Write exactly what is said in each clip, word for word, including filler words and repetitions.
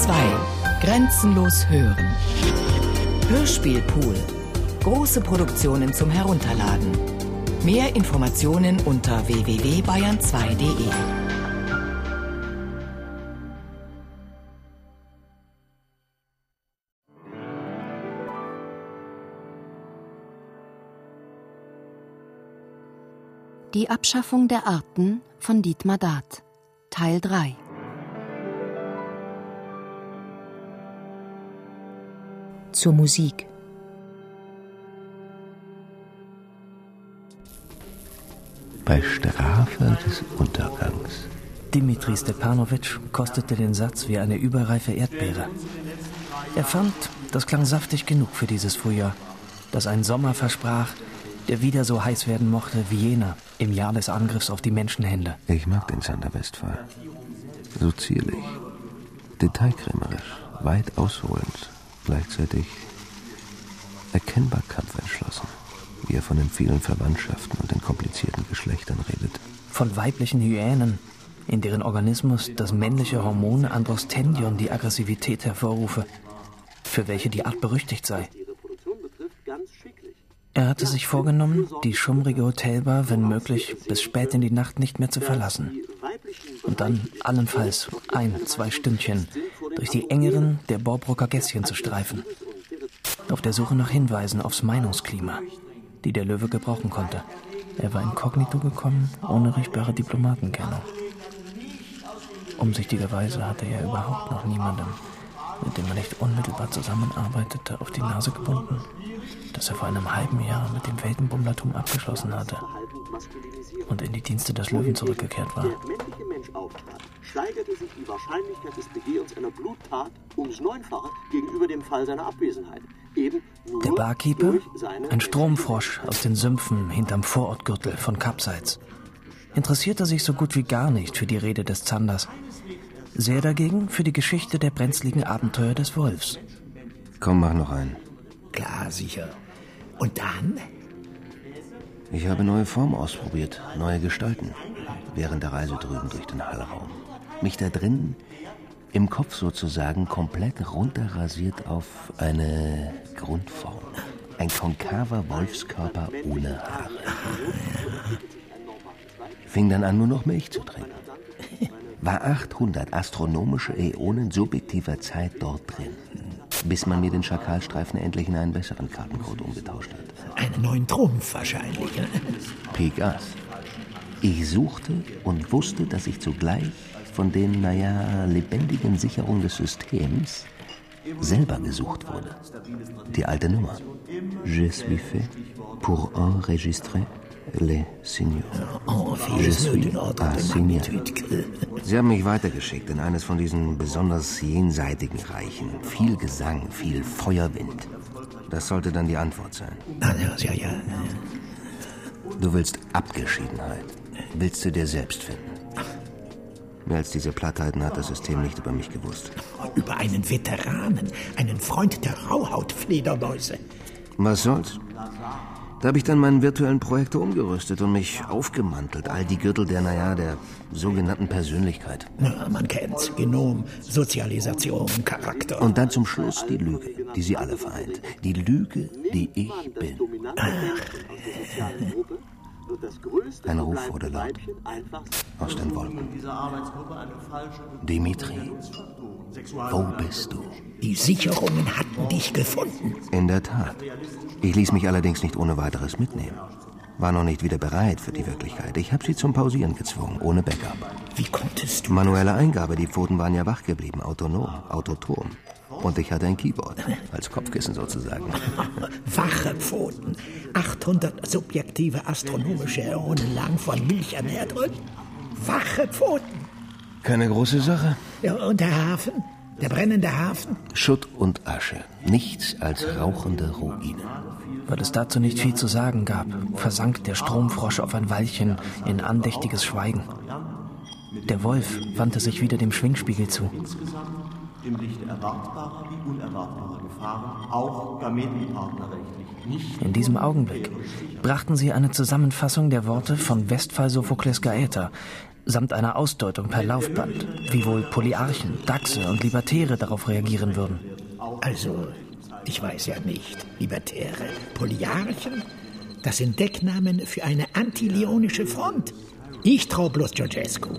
zwei. Grenzenlos hören. Hörspielpool. Große Produktionen zum Herunterladen. Mehr Informationen unter w w w punkt bayern zwei punkt de. Die Abschaffung der Arten von Dietmar Daath, Teil drei. Zur Musik. Bei Strafe des Untergangs. Dimitri Stepanowitsch kostete den Satz wie eine überreife Erdbeere. Er fand, das klang saftig genug für dieses Frühjahr, das einen Sommer versprach, der wieder so heiß werden mochte wie jener im Jahr des Angriffs auf die Menschenhände. Ich mag den Zander Westphal. So zierlich, detailkrämerisch, weit ausholend, gleichzeitig erkennbar kampfentschlossen, wie er von den vielen Verwandtschaften und den komplizierten Geschlechtern redet. Von weiblichen Hyänen, in deren Organismus das männliche Hormon Androstendion die Aggressivität hervorrufe, für welche die Art berüchtigt sei. Er hatte sich vorgenommen, die schummrige Hotelbar, wenn möglich, bis spät in die Nacht nicht mehr zu verlassen. Und dann allenfalls ein, zwei Stündchen durch die engeren der Borbrucker Gässchen zu streifen. Auf der Suche nach Hinweisen aufs Meinungsklima, die der Löwe gebrauchen konnte. Er war inkognito gekommen, ohne riechbare Diplomatenkennung. Umsichtigerweise hatte er überhaupt noch niemandem, mit dem er nicht unmittelbar zusammenarbeitete, auf die Nase gebunden, dass er vor einem halben Jahr mit dem Weltenbummlertum abgeschlossen hatte und in die Dienste des Löwen zurückgekehrt war. Steigerte sich die Wahrscheinlichkeit des Begehens einer Bluttat ums Neunfache gegenüber dem Fall seiner Abwesenheit. Eben nur Der Barkeeper, ein Stromfrosch aus den Sümpfen hinterm Vorortgürtel von Kapseits, interessierte sich so gut wie gar nicht für die Rede des Zanders. Sehr dagegen für die Geschichte der brenzligen Abenteuer des Wolfs. Komm, mach noch einen. Klar, sicher. Und dann? Ich habe neue Formen ausprobiert, neue Gestalten, während der Reise drüben durch den Hallraum. Mich da drin, im Kopf sozusagen, komplett runterrasiert auf eine Grundform. Ein konkaver Wolfskörper ohne Haare. Fing dann an, nur noch Milch zu trinken. War achthundert astronomische Äonen subjektiver Zeit dort drin, bis man mir den Schakalstreifen endlich in einen besseren Kartencode umgetauscht hat. Einen neuen Trumpf wahrscheinlich. Pik Ass. Ich suchte und wusste, dass ich zugleich von den, naja, lebendigen Sicherungen des Systems selber gesucht wurde. Die alte Nummer. Je suis fait pour enregistrer les signaux. Oh, Je suis assigné. Sie haben mich weitergeschickt in eines von diesen besonders jenseitigen Reichen. Viel Gesang, viel Feuerwind. Das sollte dann die Antwort sein. Ja, ja. Du willst Abgeschiedenheit. Willst du dir selbst finden. Mehr als diese Plattheiten hat das System nicht über mich gewusst. Über einen Veteranen, einen Freund der Rauhautfledermäuse. Was soll's? Da habe ich dann meinen virtuellen Projektor umgerüstet und mich aufgemantelt. All die Gürtel der, naja, der sogenannten Persönlichkeit. Na, man kennt's. Genom, Sozialisation, Charakter. Und dann zum Schluss die Lüge, die sie alle vereint. Die Lüge, die ich bin. Ach. Ein Ruf wurde laut. Aus den Wolken. Dimitri, wo bist du? Die Sicherungen hatten dich gefunden. In der Tat. Ich ließ mich allerdings nicht ohne weiteres mitnehmen. War noch nicht wieder bereit für die Wirklichkeit. Ich habe sie zum Pausieren gezwungen, ohne Backup. Wie konntest du? Manuelle Eingabe, die Pfoten waren ja wach geblieben, autonom, autotom. Und ich hatte ein Keyboard, als Kopfkissen sozusagen. Wache Pfoten, achthundert subjektive astronomische Äonen lang von Milch ernährt und wache Pfoten. Keine große Sache. Ja, und der Hafen? Der brennende Hafen? Schutt und Asche, nichts als rauchende Ruinen. Weil es dazu nicht viel zu sagen gab, versank der Stromfrosch auf ein Weilchen in andächtiges Schweigen. Der Wolf wandte sich wieder dem Schwingspiegel zu. Im Lichte erwartbarer wie unerwartbarer Gefahren, auch gametenpartnerrechtlich nicht. In diesem Augenblick brachten sie eine Zusammenfassung der Worte von Westphal Sophokles Gaeta, samt einer Ausdeutung per Laufband, wie wohl Polyarchen, Dachse und Libertäre darauf reagieren würden. Also, ich weiß ja nicht. Libertäre, Polyarchen? Das sind Decknamen für eine antilionische Front. Ich trau bloß Georgescu.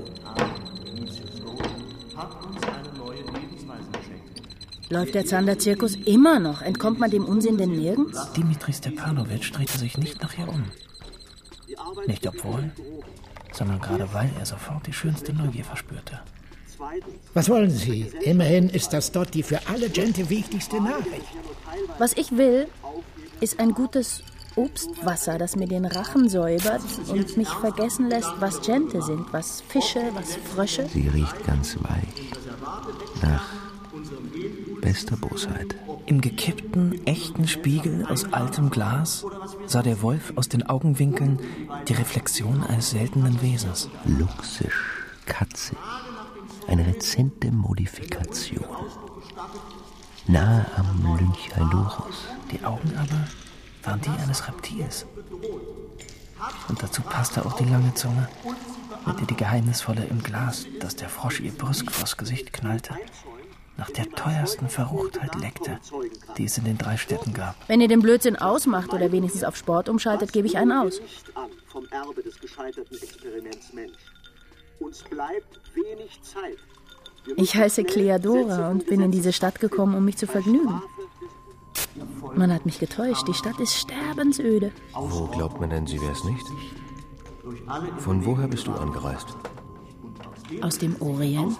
Läuft der Zander-Zirkus immer noch? Entkommt man dem Unsinn denn nirgends? Dimitri Stepanowitsch drehte sich nicht nach ihr um. Nicht obwohl, sondern gerade weil er sofort die schönste Neugier verspürte. Was wollen Sie? Immerhin ist das dort die für alle Gente wichtigste Nachricht. Was ich will, ist ein gutes Obstwasser, das mir den Rachen säubert und mich vergessen lässt, was Gente sind, was Fische, was Frösche. Sie riecht ganz weich nach bester Bosheit. Im gekippten, echten Spiegel aus altem Glas sah der Wolf aus den Augenwinkeln die Reflexion eines seltenen Wesens. Luxisch, katzig, eine rezente Modifikation. Nahe am Lynchailurus. Die Augen aber waren die eines Reptils. Und dazu passte auch die lange Zunge, mit der die geheimnisvolle im Glas, das der Frosch ihr brüsk vors Gesicht knallte, nach der teuersten Verruchtheit leckte, die es in den drei Städten gab. Wenn ihr den Blödsinn ausmacht oder wenigstens auf Sport umschaltet, gebe ich einen aus. Vom Erbe des gescheiterten Experiments Mensch. Uns bleibt wenig Zeit. Ich heiße Cleadora und bin in diese Stadt gekommen, um mich zu vergnügen. Man hat mich getäuscht, die Stadt ist sterbensöde. Wo glaubt man denn, sie wär's nicht? Von woher bist du angereist? Aus dem Orient?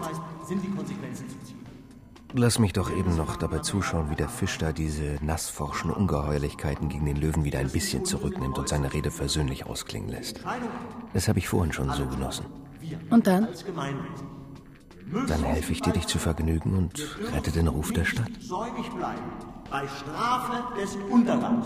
Lass mich doch eben noch dabei zuschauen, wie der Fisch da diese nassforschen Ungeheuerlichkeiten gegen den Löwen wieder ein bisschen zurücknimmt und seine Rede versöhnlich ausklingen lässt. Das habe ich vorhin schon so genossen. Und dann? Dann helfe ich dir, dich zu vergnügen und rette den Ruf der Stadt. Säumig bleiben, bei Strafe des Untergangs.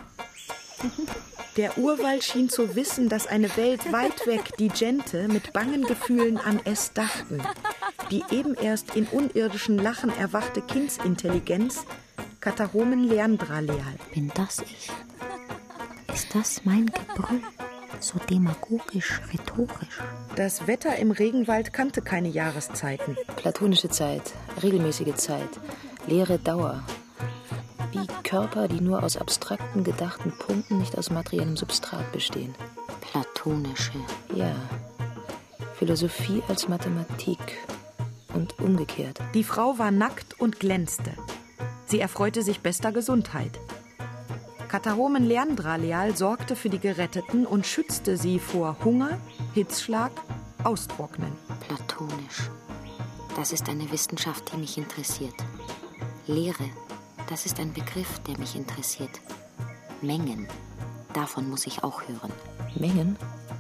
Der Urwald schien zu wissen, dass eine Welt weit weg die Gente mit bangen Gefühlen an es dachten. Die eben erst in unirdischen Lachen erwachte Kindsintelligenz, Katahomen Leandraleal. Bin das ich? Ist das mein Gebrüll? So demagogisch, rhetorisch. Das Wetter im Regenwald kannte keine Jahreszeiten. Platonische Zeit, regelmäßige Zeit, leere Dauer. Wie Körper, die nur aus abstrakten, gedachten Punkten, nicht aus materiellem Substrat bestehen. Platonische. Ja. Philosophie als Mathematik. Und umgekehrt. Die Frau war nackt und glänzte. Sie erfreute sich bester Gesundheit. Katahomen Leandraleal sorgte für die Geretteten und schützte sie vor Hunger, Hitzschlag, Austrocknen. Platonisch. Das ist eine Wissenschaft, die mich interessiert. Lehre. Das ist ein Begriff, der mich interessiert. Mengen. Davon muss ich auch hören. Mengen?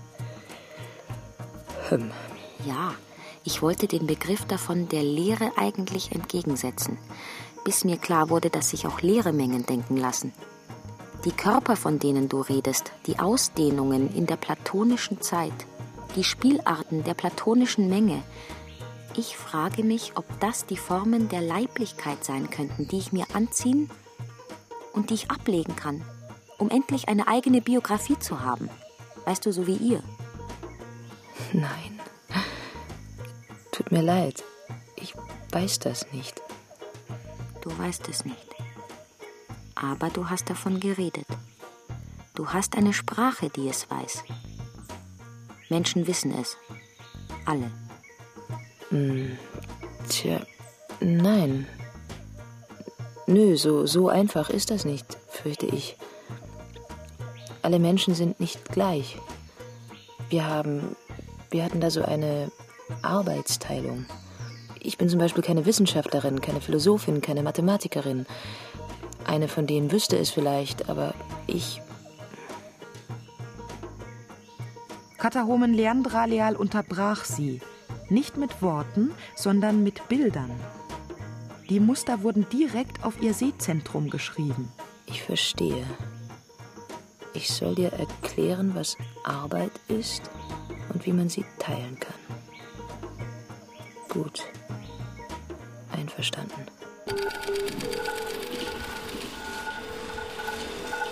Hm. Ja, ich wollte den Begriff davon der Lehre eigentlich entgegensetzen, bis mir klar wurde, dass sich auch leere Mengen denken lassen. Die Körper, von denen du redest, die Ausdehnungen in der platonischen Zeit, die Spielarten der platonischen Menge. Ich frage mich, ob das die Formen der Leiblichkeit sein könnten, die ich mir anziehen und die ich ablegen kann, um endlich eine eigene Biografie zu haben. Weißt du, so wie ihr. Nein. Tut mir leid. Ich weiß das nicht. Du weißt es nicht. Aber du hast davon geredet. Du hast eine Sprache, die es weiß. Menschen wissen es. Alle. Hm, tja, nein. Nö, so, so einfach ist das nicht, fürchte ich. Alle Menschen sind nicht gleich. Wir haben, wir hatten da so eine Arbeitsteilung. Ich bin zum Beispiel keine Wissenschaftlerin, keine Philosophin, keine Mathematikerin. Eine von denen wüsste es vielleicht, aber ich... Katahomen Leandraleal unterbrach sie. Nicht mit Worten, sondern mit Bildern. Die Muster wurden direkt auf ihr Sehzentrum geschrieben. Ich verstehe. Ich soll dir erklären, was Arbeit ist und wie man sie teilen kann. Gut. Einverstanden.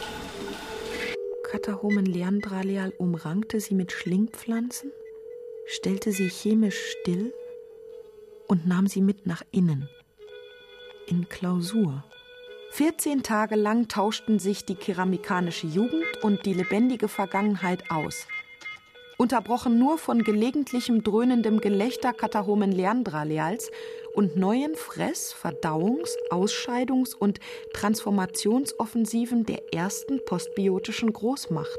Katahomen Leandraleal umrankte sie mit Schlingpflanzen, stellte sie chemisch still und nahm sie mit nach innen, in Klausur. vierzehn Tage lang tauschten sich die keramikanische Jugend und die lebendige Vergangenheit aus. Unterbrochen nur von gelegentlichem dröhnendem Gelächter Catahomen Leandraleals und neuen Fress-, Verdauungs-, Ausscheidungs- und Transformationsoffensiven der ersten postbiotischen Großmacht.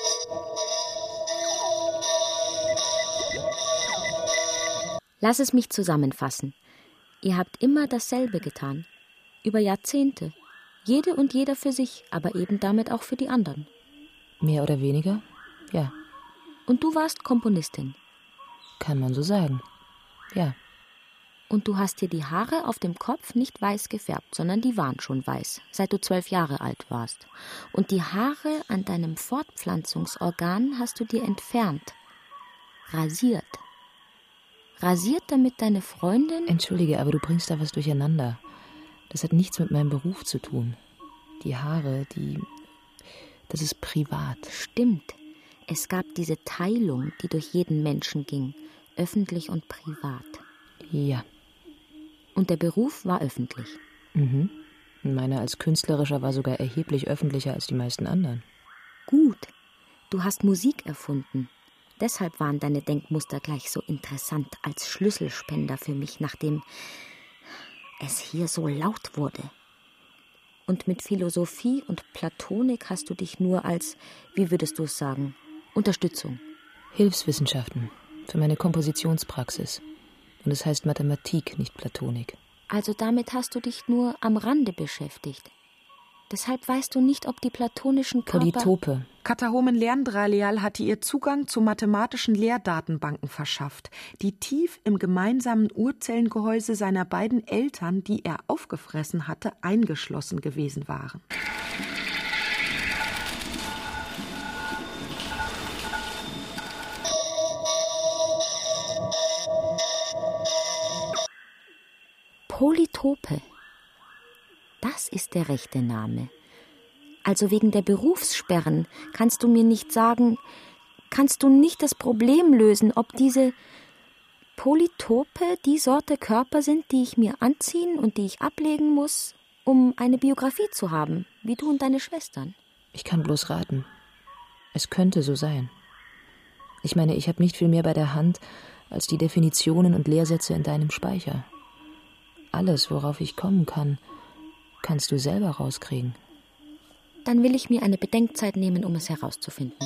Lass es mich zusammenfassen. Ihr habt immer dasselbe getan. Über Jahrzehnte. Jede und jeder für sich, aber eben damit auch für die anderen. Mehr oder weniger? Ja. Und du warst Komponistin? Kann man so sagen. Ja. Und du hast dir die Haare auf dem Kopf nicht weiß gefärbt, sondern die waren schon weiß, seit du zwölf Jahre alt warst. Und die Haare an deinem Fortpflanzungsorgan hast du dir entfernt. Rasiert. Rasiert, damit deine Freundin... Entschuldige, aber du bringst da was durcheinander. Das hat nichts mit meinem Beruf zu tun. Die Haare, die... Das ist privat. Stimmt. Es gab diese Teilung, die durch jeden Menschen ging. Öffentlich und privat. Ja. Und der Beruf war öffentlich. Mhm. Meiner als künstlerischer war sogar erheblich öffentlicher als die meisten anderen. Gut. Du hast Musik erfunden. Deshalb waren deine Denkmuster gleich so interessant als Schlüsselspender für mich, nachdem es hier so laut wurde. Und mit Philosophie und Platonik hast du dich nur als, wie würdest du es sagen, Unterstützung. Hilfswissenschaften für meine Kompositionspraxis. Und es heißt Mathematik, nicht Platonik. Also damit hast du dich nur am Rande beschäftigt. Deshalb weißt du nicht, ob die platonischen Körper... Polytope. Catahomen Leandraleal hatte ihr Zugang zu mathematischen Lehrdatenbanken verschafft, die tief im gemeinsamen Urzellengehäuse seiner beiden Eltern, die er aufgefressen hatte, eingeschlossen gewesen waren. Polytope. Das ist der rechte Name. Also wegen der Berufssperren kannst du mir nicht sagen, kannst du nicht das Problem lösen, ob diese Polytope die Sorte Körper sind, die ich mir anziehen und die ich ablegen muss, um eine Biografie zu haben, wie du und deine Schwestern. Ich kann bloß raten. Es könnte so sein. Ich meine, ich habe nicht viel mehr bei der Hand als die Definitionen und Lehrsätze in deinem Speicher. Alles, worauf ich kommen kann, kannst du selber rauskriegen. Dann will ich mir eine Bedenkzeit nehmen, um es herauszufinden.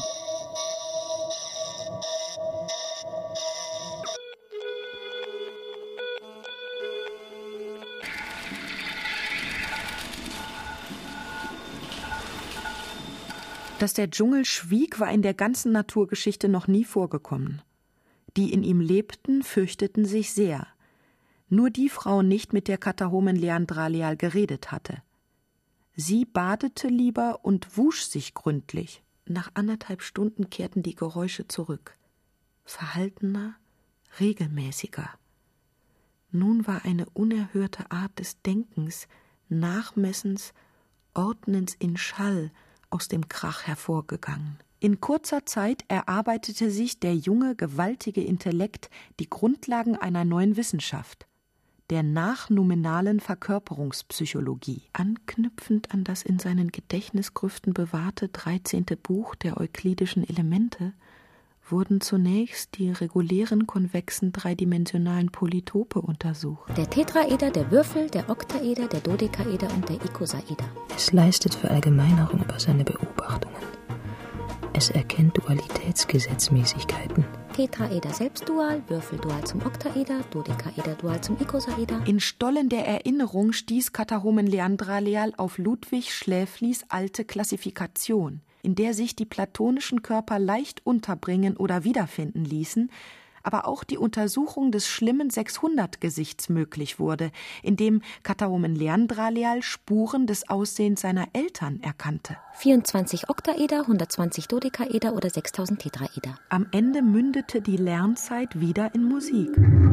Dass der Dschungel schwieg, war in der ganzen Naturgeschichte noch nie vorgekommen. Die in ihm lebten, fürchteten sich sehr. Nur die Frau nicht, mit der Catahomen Leandraleal geredet hatte. Sie badete lieber und wusch sich gründlich. Nach anderthalb Stunden kehrten die Geräusche zurück. Verhaltener, regelmäßiger. Nun war eine unerhörte Art des Denkens, Nachmessens, Ordnens in Schall aus dem Krach hervorgegangen. In kurzer Zeit erarbeitete sich der junge, gewaltige Intellekt die Grundlagen einer neuen Wissenschaft, der nachnominalen Verkörperungspsychologie. Anknüpfend an das in seinen Gedächtnisgrüften bewahrte dreizehnte Buch der euklidischen Elemente wurden zunächst die regulären konvexen dreidimensionalen Polytope untersucht. Der Tetraeder, der Würfel, der Oktaeder, der Dodekaeder und der Ikosaeder. Es leistet Verallgemeinerung über seine Beobachtungen. Es erkennt Dualitätsgesetzmäßigkeiten. Tetraeder selbstdual, Würfel dual zum Oktaeder, Dodekaeder dual zum Ikosaeder. In Stollen der Erinnerung stieß Catahomen Leandraleal auf Ludwig Schläflis alte Klassifikation, in der sich die platonischen Körper leicht unterbringen oder wiederfinden ließen, aber auch die Untersuchung des schlimmen Sechshundert-Gesichts möglich wurde, in dem Catahomen Leandraleal Spuren des Aussehens seiner Eltern erkannte. vierundzwanzig Oktaeder, hundertzwanzig Dodekaeder oder sechstausend Tetraeder. Am Ende mündete die Lernzeit wieder in Musik.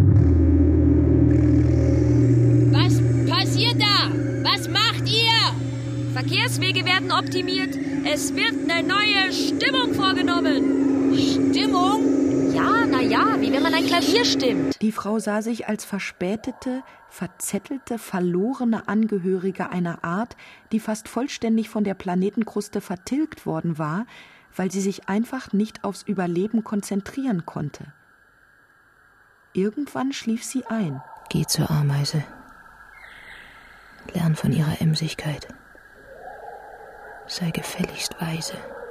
Was passiert da? Was macht ihr? Verkehrswege werden optimiert. Es wird eine neue Stimmung vorgenommen. Stimmung? Ja, Ja, na ja, wie wenn man ein Klavier stimmt. Die Frau sah sich als verspätete, verzettelte, verlorene Angehörige einer Art, die fast vollständig von der Planetenkruste vertilgt worden war, weil sie sich einfach nicht aufs Überleben konzentrieren konnte. Irgendwann schlief sie ein. Geh zur Ameise. Lern von ihrer Emsigkeit. Sei gefälligst weise.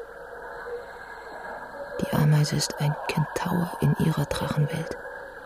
Die Ameise ist ein Kentaur in ihrer Drachenwelt.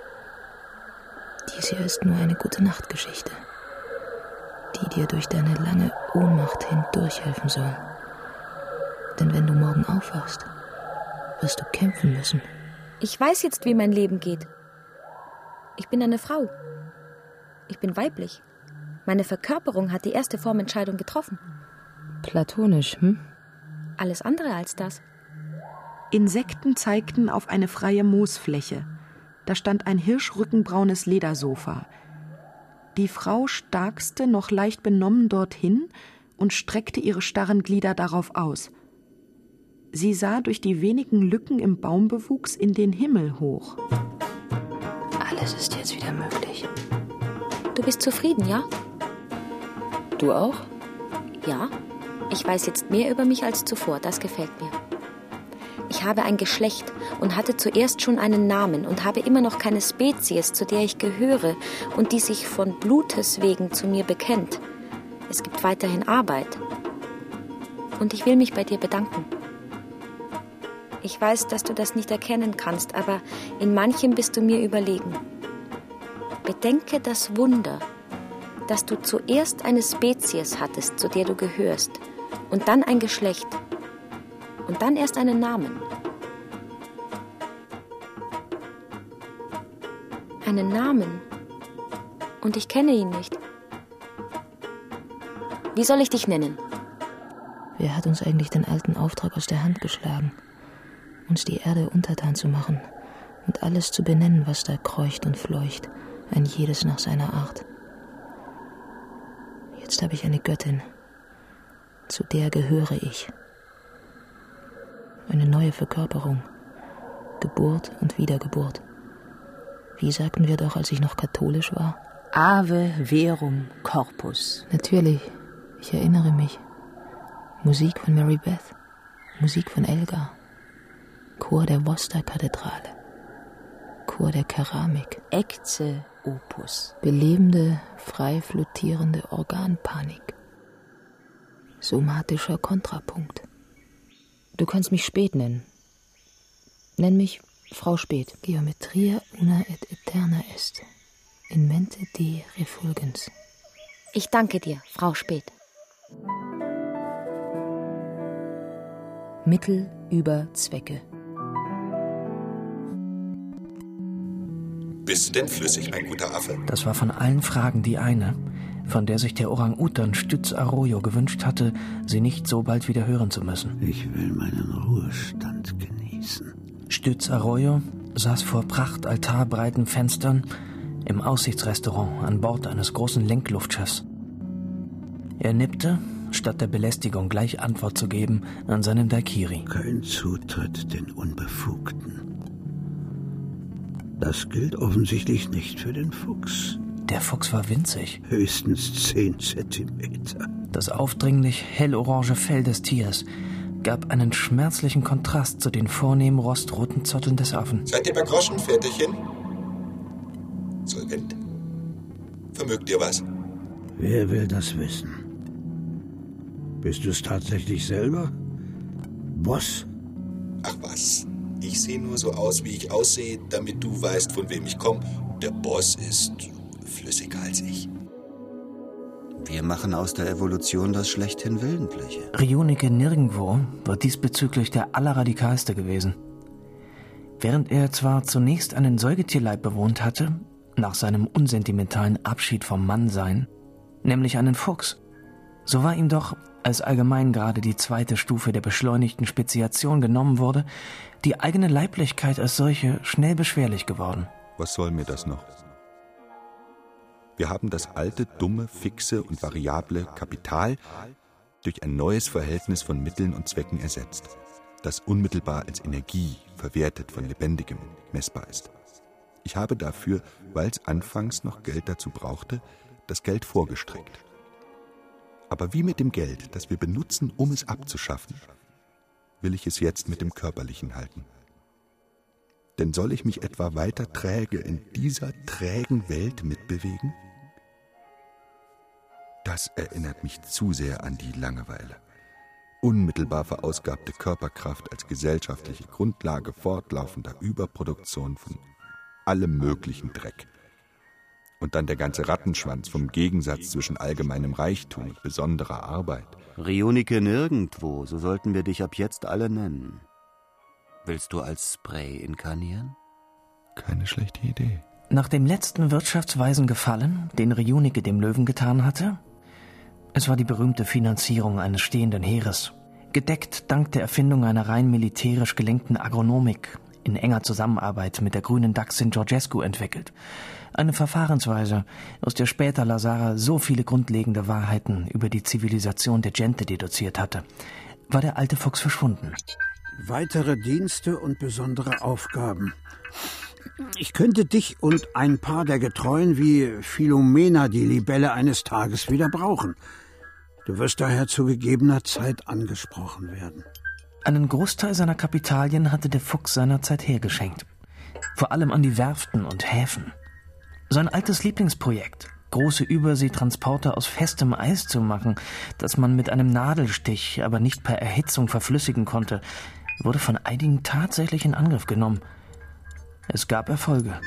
Dies hier ist nur eine Gute-Nacht-Geschichte, die dir durch deine lange Ohnmacht hindurchhelfen soll. Denn wenn du morgen aufwachst, wirst du kämpfen müssen. Ich weiß jetzt, wie mein Leben geht. Ich bin eine Frau. Ich bin weiblich. Meine Verkörperung hat die erste Vormentscheidung getroffen. Platonisch, hm? Alles andere als das. Insekten zeigten auf eine freie Moosfläche. Da stand ein hirschrückenbraunes Ledersofa. Die Frau starkste noch leicht benommen dorthin und streckte ihre starren Glieder darauf aus. Sie sah durch die wenigen Lücken im Baumbewuchs in den Himmel hoch. Alles ist jetzt wieder möglich. Du bist zufrieden, ja? Du auch? Ja. Ich weiß jetzt mehr über mich als zuvor. Das gefällt mir. Ich habe ein Geschlecht und hatte zuerst schon einen Namen und habe immer noch keine Spezies, zu der ich gehöre und die sich von Blutes wegen zu mir bekennt. Es gibt weiterhin Arbeit. Und ich will mich bei dir bedanken. Ich weiß, dass du das nicht erkennen kannst, aber in manchem bist du mir überlegen. Bedenke das Wunder, dass du zuerst eine Spezies hattest, zu der du gehörst, und dann ein Geschlecht. Und dann erst einen Namen. Einen Namen. Und ich kenne ihn nicht. Wie soll ich dich nennen? Wer hat uns eigentlich den alten Auftrag aus der Hand geschlagen? Uns die Erde untertan zu machen und alles zu benennen, was da kreucht und fleucht, ein jedes nach seiner Art. Jetzt habe ich eine Göttin. Zu der gehöre ich. Eine neue Verkörperung. Geburt und Wiedergeburt. Wie sagten wir doch, als ich noch katholisch war? Ave verum corpus. Natürlich, ich erinnere mich. Musik von Mary Beth, Musik von Elgar, Chor der Worcester-Kathedrale, Chor der Keramik. Ecce opus. Belebende, frei flottierende Organpanik. Somatischer Kontrapunkt. Du kannst mich Spät nennen. Nenn mich Frau Spät. Geometria una et eterna est. In mente die refulgens. Ich danke dir, Frau Spät. Mittel über Zwecke. Bist du denn flüssig, ein guter Affe? Das war von allen Fragen die eine, von der sich der Orang-Utan Stütz Arroyo gewünscht hatte, sie nicht so bald wieder hören zu müssen. Ich will meinen Ruhestand genießen. Stütz Arroyo saß vor prachtaltarbreiten Fenstern im Aussichtsrestaurant an Bord eines großen Lenkluftschiffs. Er nippte, statt der Belästigung gleich Antwort zu geben, an seinem Daikiri. Kein Zutritt den Unbefugten. Das gilt offensichtlich nicht für den Fuchs. Der Fuchs war winzig. Höchstens zehn Zentimeter. Das aufdringlich hellorange Fell des Tiers gab einen schmerzlichen Kontrast zu den vornehmen rostroten Zotteln des Affen. Seid ihr bei Groschen, Väterchen? Solvent. Vermögt ihr was? Wer will das wissen? Bist du es tatsächlich selber? Boss? Ach was, ich sehe nur so aus, wie ich aussehe, damit du weißt, von wem ich komme. Der Boss ist flüssiger als ich. Wir machen aus der Evolution das schlechthin Willentliche. Rionike Nirgendwo war diesbezüglich der allerradikalste gewesen. Während er zwar zunächst einen Säugetierleib bewohnt hatte, nach seinem unsentimentalen Abschied vom Mannsein, nämlich einen Fuchs, so war ihm doch, als allgemein gerade die zweite Stufe der beschleunigten Speziation genommen wurde, die eigene Leiblichkeit als solche schnell beschwerlich geworden. Was soll mir das noch? Wir haben das alte, dumme, fixe und variable Kapital durch ein neues Verhältnis von Mitteln und Zwecken ersetzt. das unmittelbar als Energie, verwertet von Lebendigem, messbar ist. Ich habe dafür, weil es anfangs noch Geld dazu brauchte, das Geld vorgestreckt. Aber wie mit dem Geld, das wir benutzen, um es abzuschaffen, will ich es jetzt mit dem Körperlichen halten. Denn soll ich mich etwa weiter träge in dieser trägen Welt mitbewegen? Das erinnert mich zu sehr an die Langeweile. Unmittelbar verausgabte Körperkraft als gesellschaftliche Grundlage fortlaufender Überproduktion von allem möglichen Dreck. Und dann der ganze Rattenschwanz vom Gegensatz zwischen allgemeinem Reichtum und besonderer Arbeit. Rionike nirgendwo, so sollten wir dich ab jetzt alle nennen. Willst du als Spray inkarnieren? Keine schlechte Idee. Nach dem letzten wirtschaftsweisen Gefallen, den Rionike dem Löwen getan hatte, es war die berühmte Finanzierung eines stehenden Heeres, gedeckt dank der Erfindung einer rein militärisch gelenkten Agronomik, in enger Zusammenarbeit mit der grünen Dachsin Georgescu entwickelt. Eine Verfahrensweise, aus der später Lazara so viele grundlegende Wahrheiten über die Zivilisation der Gente deduziert hatte, war der alte Fuchs verschwunden. Weitere Dienste und besondere Aufgaben. Ich könnte dich und ein paar der Getreuen wie Philomena die Libelle eines Tages wieder brauchen. Du wirst daher zu gegebener Zeit angesprochen werden. Einen Großteil seiner Kapitalien hatte der Fuchs seinerzeit hergeschenkt. Vor allem an die Werften und Häfen. Sein altes Lieblingsprojekt, große Überseetransporter aus festem Eis zu machen, das man mit einem Nadelstich, aber nicht per Erhitzung verflüssigen konnte, wurde von einigen tatsächlich in Angriff genommen. Es gab Erfolge.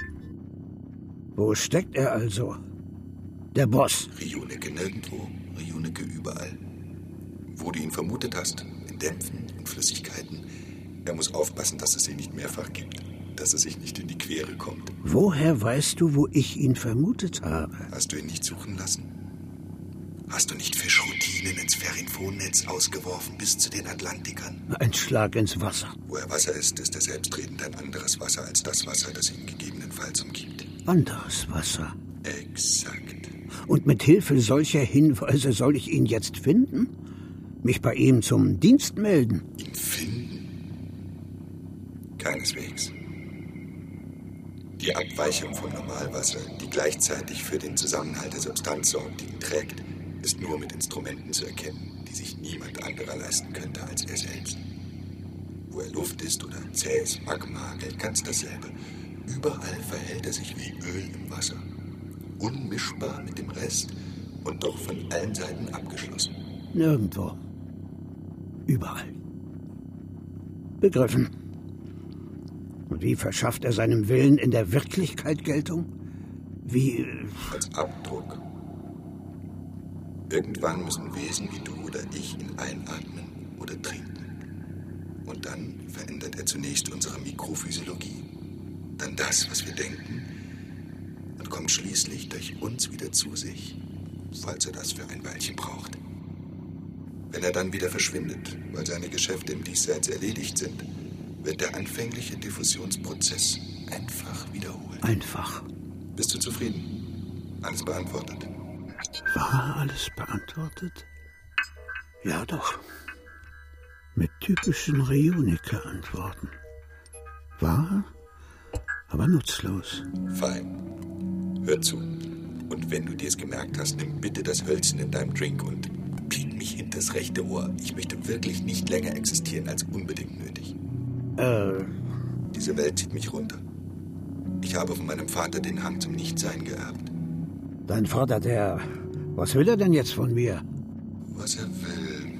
Wo steckt er also? Der Boss. Rionike nirgendwo, Rionike überall. Wo du ihn vermutet hast, in Dämpfen und Flüssigkeiten. Er muss aufpassen, dass es sie nicht mehrfach gibt, dass er sich nicht in die Quere kommt. Woher weißt du, wo ich ihn vermutet habe? Hast du ihn nicht suchen lassen? Hast du nicht Fischroutinen ins Ferinfonnetz ausgeworfen bis zu den Atlantikern? Ein Schlag ins Wasser. Wo er Wasser ist, ist er selbstredend ein anderes Wasser als das Wasser, das ihn gegebenenfalls umgibt. Anderes Wasser? Exakt. Und mit Hilfe solcher Hinweise soll ich ihn jetzt finden? Mich bei ihm zum Dienst melden? Ihn finden? Keineswegs. Die Abweichung vom Normalwasser, die gleichzeitig für den Zusammenhalt der Substanz sorgt, die ihn trägt, ist nur mit Instrumenten zu erkennen, die sich niemand anderer leisten könnte als er selbst. Wo er Luft ist oder zähes Magma, gilt ganz dasselbe. Überall verhält er sich wie Öl im Wasser. Unmischbar mit dem Rest und doch von allen Seiten abgeschlossen. Nirgendwo. Überall. Begriffen. Und wie verschafft er seinem Willen in der Wirklichkeit Geltung? Wie... Als Abdruck. Irgendwann müssen Wesen wie du oder ich ihn einatmen oder trinken. Und dann verändert er zunächst unsere Mikrophysiologie, dann das, was wir denken, und kommt schließlich durch uns wieder zu sich, falls er das für ein Weilchen braucht. Wenn er dann wieder verschwindet, weil seine Geschäfte im Diesseits erledigt sind, wird der anfängliche Diffusionsprozess einfach wiederholt. Einfach. Bist du zufrieden? Alles beantwortet? War alles beantwortet? Ja, doch. Mit typischen Rionike-Antworten. War, aber nutzlos. Fein. Hör zu. Und wenn du dir's gemerkt hast, nimm bitte das Hölzchen in deinem Drink und piek mich hinters rechte Ohr. Ich möchte wirklich nicht länger existieren als unbedingt nötig. Äh. Diese Welt zieht mich runter. Ich habe von meinem Vater den Hang zum Nichtsein geerbt. Dein Vater, der... Was will er denn jetzt von mir? Was er will.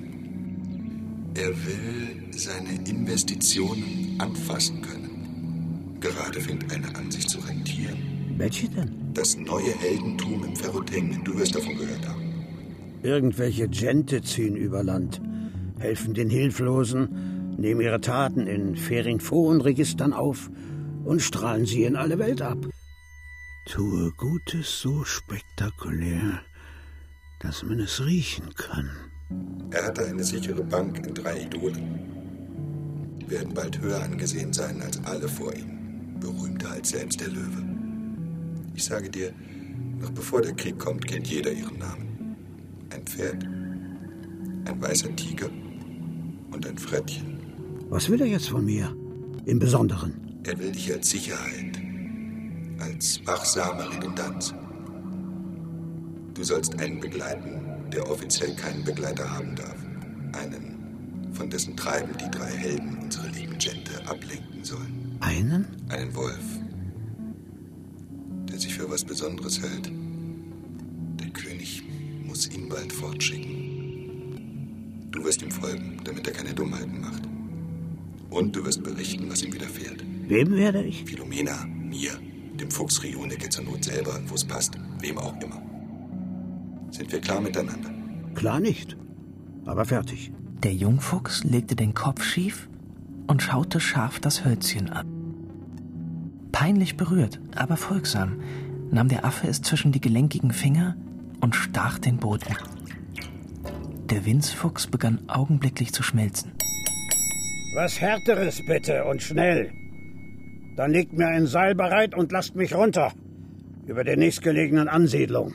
Er will seine Investitionen anfassen können. Gerade fängt eine an, sich zu rentieren. Welche denn? Das neue Heldentum im Ferrotengen. Du wirst davon gehört haben. Irgendwelche Gente ziehen über Land, helfen den Hilflosen, nehmen ihre Taten in Ferinphon-Registern auf und strahlen sie in alle Welt ab. Tue Gutes so spektakulär, dass man es riechen kann. Er hatte eine sichere Bank in drei Idolen. Die werden bald höher angesehen sein als alle vor ihm, berühmter als selbst der Löwe. Ich sage dir, noch bevor der Krieg kommt, kennt jeder ihren Namen. Ein Pferd, ein weißer Tiger und ein Frettchen. Was will er jetzt von mir? Im Besonderen? Er will dich als Sicherheit, als wachsame Redundanz. Du sollst einen begleiten, der offiziell keinen Begleiter haben darf. Einen, von dessen Treiben die drei Helden unsere lieben Gente ablenken sollen. Einen? Einen Wolf, der sich für was Besonderes hält. Der König muss ihn bald fortschicken. Du wirst ihm folgen, damit er keine Dummheiten macht. Und du wirst berichten, was ihm widerfährt. Wem werde ich? Philomena, mir, dem Fuchs Rioneke zur Not selber, wo es passt, wem auch immer. Sind wir klar miteinander? Klar nicht, aber fertig. Der Jungfuchs legte den Kopf schief und schaute scharf das Hölzchen an. Peinlich berührt, aber folgsam, nahm der Affe es zwischen die gelenkigen Finger und stach den Boden. Der Windsfuchs begann augenblicklich zu schmelzen. Was Härteres bitte und schnell. Dann legt mir ein Seil bereit und lasst mich runter. Über der nächstgelegenen Ansiedlung.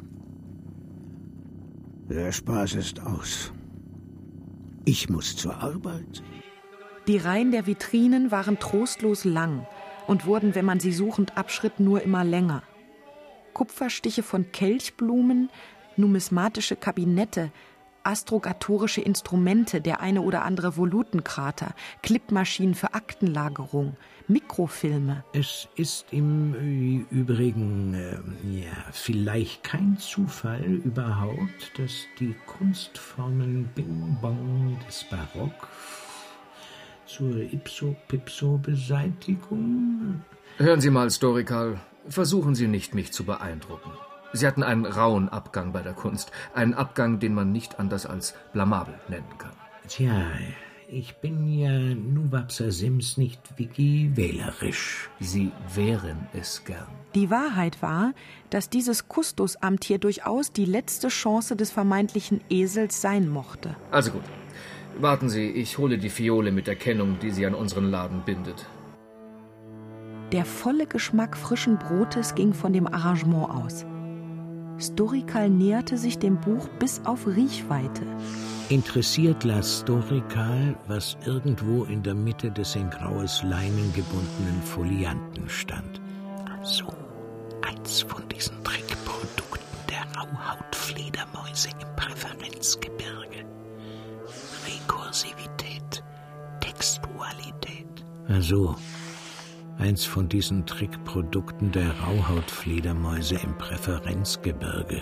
Der Spaß ist aus. Ich muss zur Arbeit. Die Reihen der Vitrinen waren trostlos lang und wurden, wenn man sie suchend abschritt, nur immer länger. Kupferstiche von Kelchblumen, numismatische Kabinette, astrogatorische Instrumente, der eine oder andere Volutenkrater, Clipmaschinen für Aktenlagerung, Mikrofilme. Es ist im Übrigen äh, ja, vielleicht kein Zufall überhaupt, dass die Kunstformen Bing-Bong des Barock zur Ipso-Pipso-Beseitigung... Hören Sie mal, Storikal, versuchen Sie nicht, mich zu beeindrucken. Sie hatten einen rauen Abgang bei der Kunst. Einen Abgang, den man nicht anders als blamabel nennen kann. Tja, ich bin ja Nuvapsa Sims nicht Wiki wählerisch. Sie wären es gern. Die Wahrheit war, dass dieses Kustosamt hier durchaus die letzte Chance des vermeintlichen Esels sein mochte. Also gut. Warten Sie, ich hole die Fiole mit der Kennung, die Sie an unseren Laden bindet. Der volle Geschmack frischen Brotes ging von dem Arrangement aus. Storikal näherte sich dem Buch bis auf Riechweite. Interessiert las Storikal, was irgendwo in der Mitte des in graues Leinen gebundenen Folianten stand. So, eins von diesen Trickprodukten der Rauhautfledermäuse im Präferenzgebirge. Rekursivität, Textualität. Also, eins von diesen Trickprodukten der Rauhautfledermäuse im Präferenzgebirge.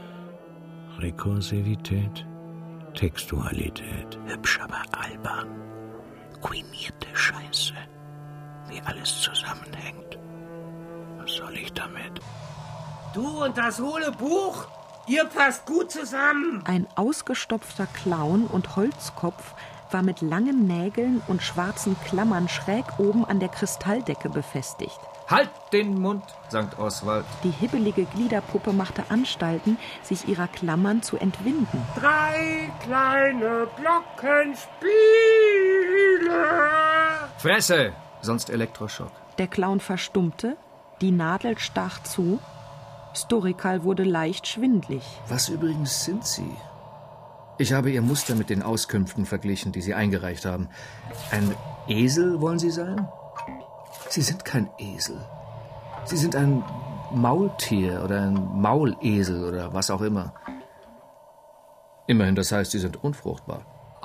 Rekursivität, Textualität. Hübsch, aber albern. Quinierte Scheiße. Wie alles zusammenhängt. Was soll ich damit? Du und das hohle Buch, ihr passt gut zusammen. Ein ausgestopfter Clown und Holzkopf war mit langen Nägeln und schwarzen Klammern schräg oben an der Kristalldecke befestigt. Halt den Mund, Sankt Oswald. Die hibbelige Gliederpuppe machte Anstalten, sich ihrer Klammern zu entwinden. Drei kleine Glockenspiele. Fresse, sonst Elektroschock. Der Clown verstummte, die Nadel stach zu. Storikal wurde leicht schwindlig. Was übrigens sind Sie? Ich habe Ihr Muster mit den Auskünften verglichen, die Sie eingereicht haben. Ein Esel wollen Sie sein? Sie sind kein Esel. Sie sind ein Maultier oder ein Maulesel oder was auch immer. Immerhin, das heißt, Sie sind unfruchtbar.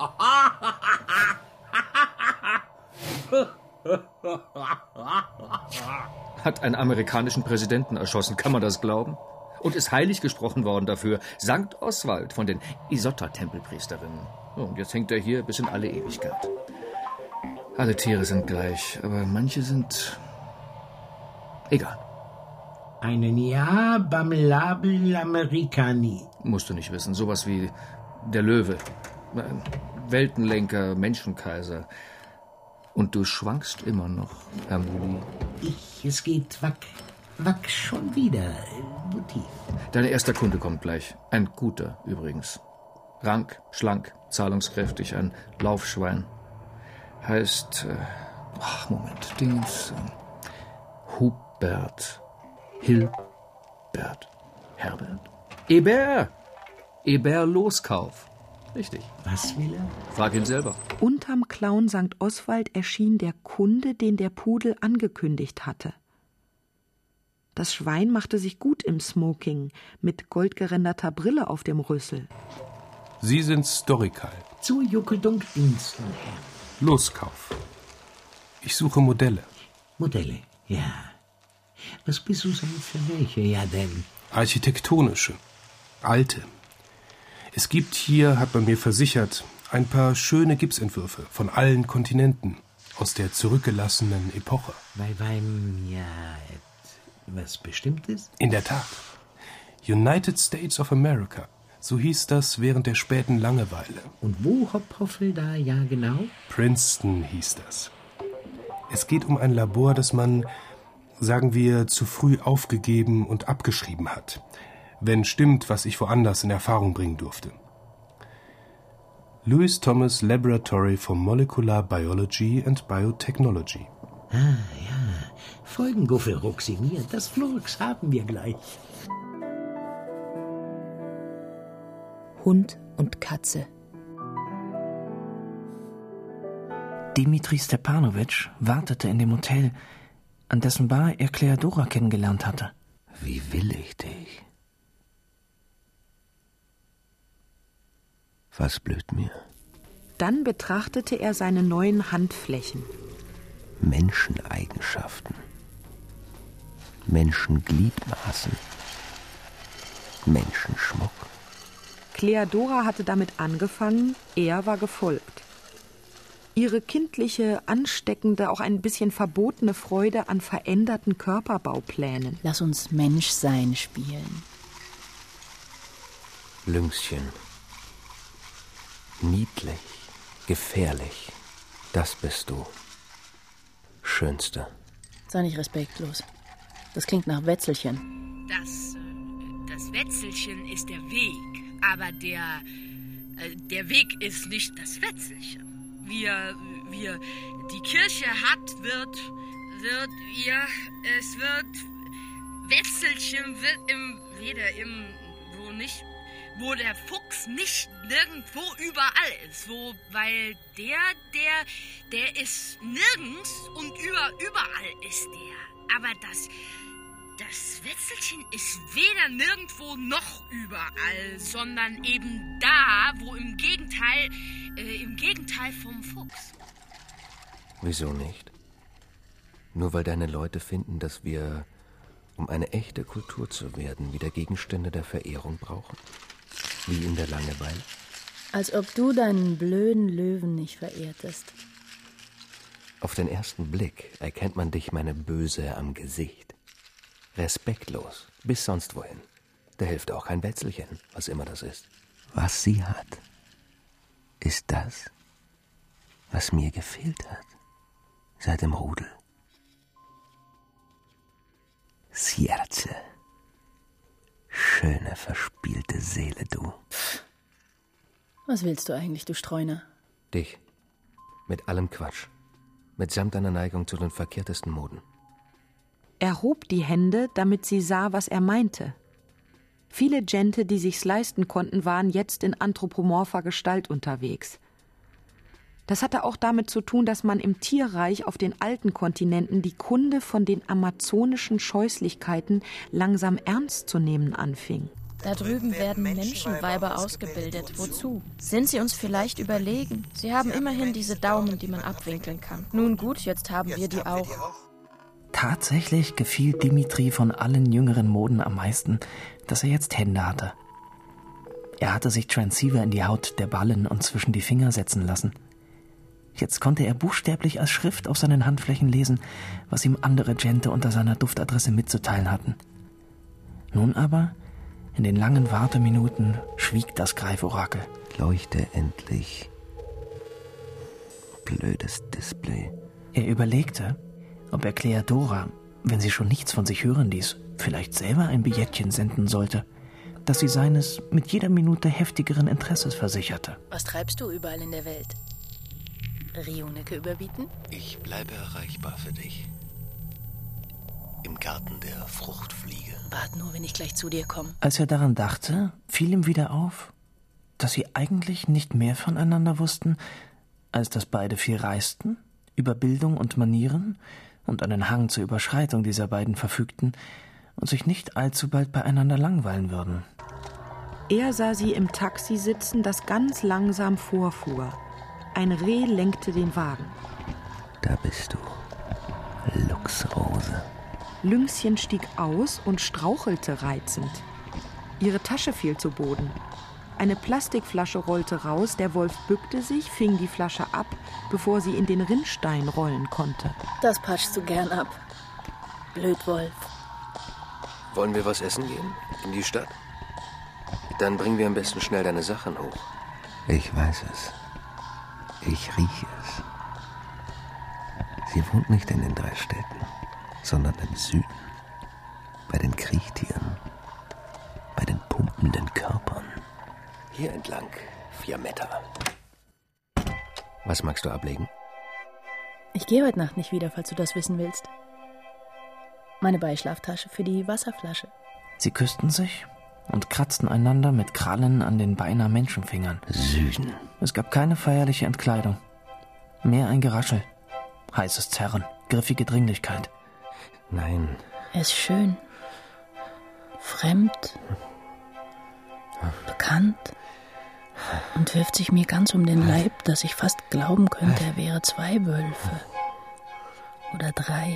Hat einen amerikanischen Präsidenten erschossen, kann man das glauben? Und ist heilig gesprochen worden dafür. Sankt Oswald von den Isotta-Tempelpriesterinnen. Und jetzt hängt er hier bis in alle Ewigkeit. Alle Tiere sind gleich, aber manche sind... egal. Einen ja Bamlabel Americani. Musst du nicht wissen. Sowas wie der Löwe. Weltenlenker, Menschenkaiser. Und du schwankst immer noch, Herr Muli. Ich, es geht wack, wack schon wieder. Motiv. Dein erster Kunde kommt gleich. Ein guter übrigens. Rank, schlank, zahlungskräftig, ein Laufschwein. Heißt, äh, ach, Moment, Dings, äh, Hubert, Hilbert, Herbert, Eber, Eber Loskauf. Richtig. Was will er? Frag ihn selber. Unterm Clown Sankt Oswald erschien der Kunde, den der Pudel angekündigt hatte. Das Schwein machte sich gut im Smoking, mit goldgeränderter Brille auf dem Rüssel. Sie sind Storikal. Zu Juckeldunk Diensten, Herr. Loskauf. Ich suche Modelle. Modelle, ja. Was bist du sein für welche, ja denn? Architektonische. Alte. Es gibt hier, hat man mir versichert, ein paar schöne Gipsentwürfe von allen Kontinenten aus der zurückgelassenen Epoche. Bei beim, ja, was Bestimmtes? In der Tat. United States of America. So hieß das während der späten Langeweile. Und wo, Hopphoffel, da ja genau? Princeton hieß das. Es geht um ein Labor, das man, sagen wir, zu früh aufgegeben und abgeschrieben hat. Wenn stimmt, was ich woanders in Erfahrung bringen durfte. Lewis Thomas Laboratory for Molecular Biology and Biotechnology. Ah, ja. Folgenguffel ruxiniert. Das Flurks haben wir gleich. Hund und Katze. Dimitri Stepanowitsch wartete in dem Hotel, an dessen Bar er Kleodora kennengelernt hatte. Wie will ich dich? Was blüht mir? Dann betrachtete er seine neuen Handflächen. Menscheneigenschaften. Menschengliedmaßen. Menschenschmuck. Kleodora hatte damit angefangen, er war gefolgt. Ihre kindliche, ansteckende, auch ein bisschen verbotene Freude an veränderten Körperbauplänen. Lass uns Menschsein spielen. Lüngschen. Niedlich, gefährlich, das bist du. Schönste. Sei nicht respektlos. Das klingt nach Wetzelchen. Das, das Wetzelchen ist der Weg, aber der, der Weg ist nicht das Wetzelchen. Wir, wir, die Kirche hat, wird, wird, ja, es wird, Wetzelchen wird im, weder im, wo nicht, wo der Fuchs nicht nirgendwo überall ist, wo, weil der, der, der ist nirgends und über, überall ist der. Aber das, das Wetzelchen ist weder nirgendwo noch überall, sondern eben da, wo im Gegenteil, äh, im Gegenteil vom Fuchs. Wieso nicht? Nur weil deine Leute finden, dass wir, um eine echte Kultur zu werden, wieder Gegenstände der Verehrung brauchen? Wie in der Langeweile? Als ob du deinen blöden Löwen nicht verehrtest. Auf den ersten Blick erkennt man dich, meine Böse, am Gesicht. Respektlos, bis sonst wohin. Da hilft auch kein Wetzelchen, was immer das ist. Was sie hat, ist das, was mir gefehlt hat, seit dem Rudel. Sierze. Schöne, verspielte Seele, du. Was willst du eigentlich, du Streuner? Dich. Mit allem Quatsch. Mitsamt deiner Neigung zu den verkehrtesten Moden. Er hob die Hände, damit sie sah, was er meinte. Viele Gente, die sich's leisten konnten, waren jetzt in anthropomorpher Gestalt unterwegs. Das hatte auch damit zu tun, dass man im Tierreich auf den alten Kontinenten die Kunde von den amazonischen Scheußlichkeiten langsam ernst zu nehmen anfing. Da drüben werden Menschenweiber ausgebildet. Wozu? Sind sie uns vielleicht überlegen? Sie haben immerhin diese Daumen, die man abwinkeln kann. Nun gut, jetzt haben wir die auch. Tatsächlich gefiel Dimitri von allen jüngeren Moden am meisten, dass er jetzt Hände hatte. Er hatte sich Transceiver in die Haut der Ballen und zwischen die Finger setzen lassen. Jetzt konnte er buchstäblich als Schrift auf seinen Handflächen lesen, was ihm andere Gente unter seiner Duftadresse mitzuteilen hatten. Nun aber, in den langen Warteminuten, schwieg das Greiforakel. Leuchte endlich. Blödes Display. Er überlegte, ob er Kleodora, wenn sie schon nichts von sich hören ließ, vielleicht selber ein Billettchen senden sollte, das sie seines mit jeder Minute heftigeren Interesses versicherte. Was treibst du überall in der Welt? Rioneke überbieten? Ich bleibe erreichbar für dich. Im Garten der Fruchtfliege. Wart nur, wenn ich gleich zu dir komme. Als er daran dachte, fiel ihm wieder auf, dass sie eigentlich nicht mehr voneinander wussten, als dass beide viel reisten, über Bildung und Manieren und einen Hang zur Überschreitung dieser beiden verfügten und sich nicht allzu bald beieinander langweilen würden. Er sah sie im Taxi sitzen, das ganz langsam vorfuhr. Ein Reh lenkte den Wagen. Da bist du, Luchsrose. Lynxchen stieg aus und strauchelte reizend. Ihre Tasche fiel zu Boden. Eine Plastikflasche rollte raus, der Wolf bückte sich, fing die Flasche ab, bevor sie in den Rinnstein rollen konnte. Das paschst du gern ab. Blödwolf. Wollen wir was essen gehen? In die Stadt? Dann bringen wir am besten schnell deine Sachen hoch. Ich weiß es. Ich rieche es. Sie wohnt nicht in den drei Städten, sondern im Süden. Bei den Kriechtieren. Bei den pumpenden Körpern. Hier entlang, Fiametta. Was magst du ablegen? Ich gehe heute Nacht nicht wieder, falls du das wissen willst. Meine Beischlaftasche für die Wasserflasche. Sie küssten sich und kratzten einander mit Krallen an den beinahe Menschenfingern. Süden. Es gab keine feierliche Entkleidung. Mehr ein Geraschel. Heißes Zerren, griffige Dringlichkeit. Nein. Er ist schön. Fremd. Bekannt. Und wirft sich mir ganz um den Leib, dass ich fast glauben könnte, er wäre zwei Wölfe. Oder drei.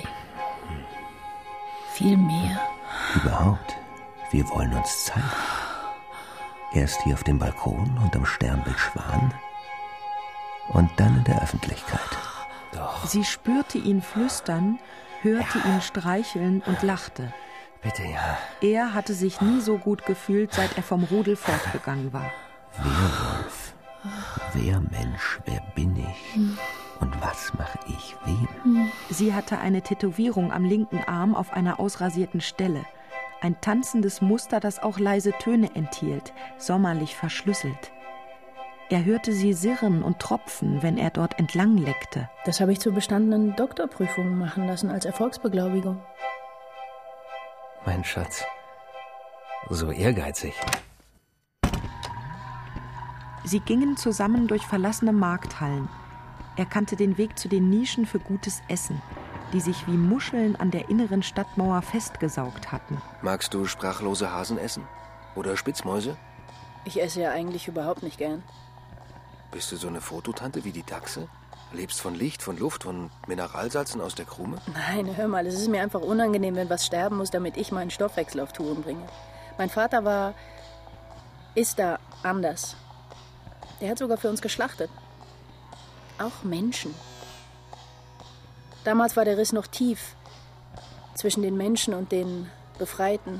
Viel mehr. Überhaupt. Wir wollen uns zeigen. Erst hier auf dem Balkon und am Sternbild Schwan. Und dann in der Öffentlichkeit. Doch. Sie spürte ihn flüstern, hörte ja. ihn streicheln und lachte. Bitte, ja. Er hatte sich nie so gut gefühlt, seit er vom Rudel fortgegangen war. Wer Wolf? Wer Mensch? Wer bin ich? Und was mache ich wem? Sie hatte eine Tätowierung am linken Arm auf einer ausrasierten Stelle. Ein tanzendes Muster, das auch leise Töne enthielt, sommerlich verschlüsselt. Er hörte sie sirren und tropfen, wenn er dort entlang leckte. Das habe ich zur bestandenen Doktorprüfung machen lassen als Erfolgsbeglaubigung. Mein Schatz, so ehrgeizig. Sie gingen zusammen durch verlassene Markthallen. Er kannte den Weg zu den Nischen für gutes Essen, die sich wie Muscheln an der inneren Stadtmauer festgesaugt hatten. Magst du sprachlose Hasen essen? Oder Spitzmäuse? Ich esse ja eigentlich überhaupt nicht gern. Bist du so eine Fototante wie die Dachse? Lebst von Licht, von Luft, von Mineralsalzen aus der Krume? Nein, hör mal, es ist mir einfach unangenehm, wenn was sterben muss, damit ich meinen Stoffwechsel auf Touren bringe. Mein Vater war... ist da anders. Der hat sogar für uns geschlachtet. Auch Menschen. Damals war der Riss noch tief. Zwischen den Menschen und den Befreiten.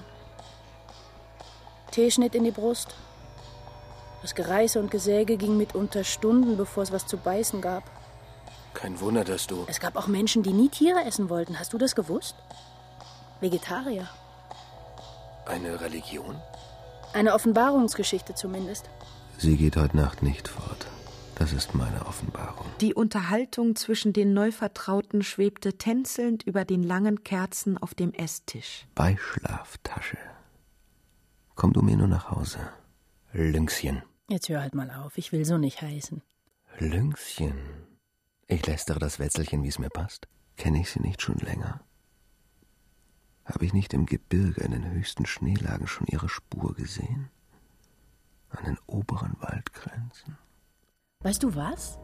T-Schnitt in die Brust. Das Gereiße und Gesäge ging mitunter Stunden, bevor es was zu beißen gab. Kein Wunder, dass du... Es gab auch Menschen, die nie Tiere essen wollten. Hast du das gewusst? Vegetarier. Eine Religion? Eine Offenbarungsgeschichte zumindest. Sie geht heute Nacht nicht fort. Das ist meine Offenbarung. Die Unterhaltung zwischen den Neuvertrauten schwebte tänzelnd über den langen Kerzen auf dem Esstisch. Beischlaftasche. Komm du mir nur nach Hause. Lynxchen. Jetzt hör halt mal auf, ich will so nicht heißen. Lynxchen. Ich lästere das Wetzelchen, wie es mir passt. Kenne ich sie nicht schon länger? Habe ich nicht im Gebirge in den höchsten Schneelagen schon ihre Spur gesehen? An den oberen Waldgrenzen? Weißt du was?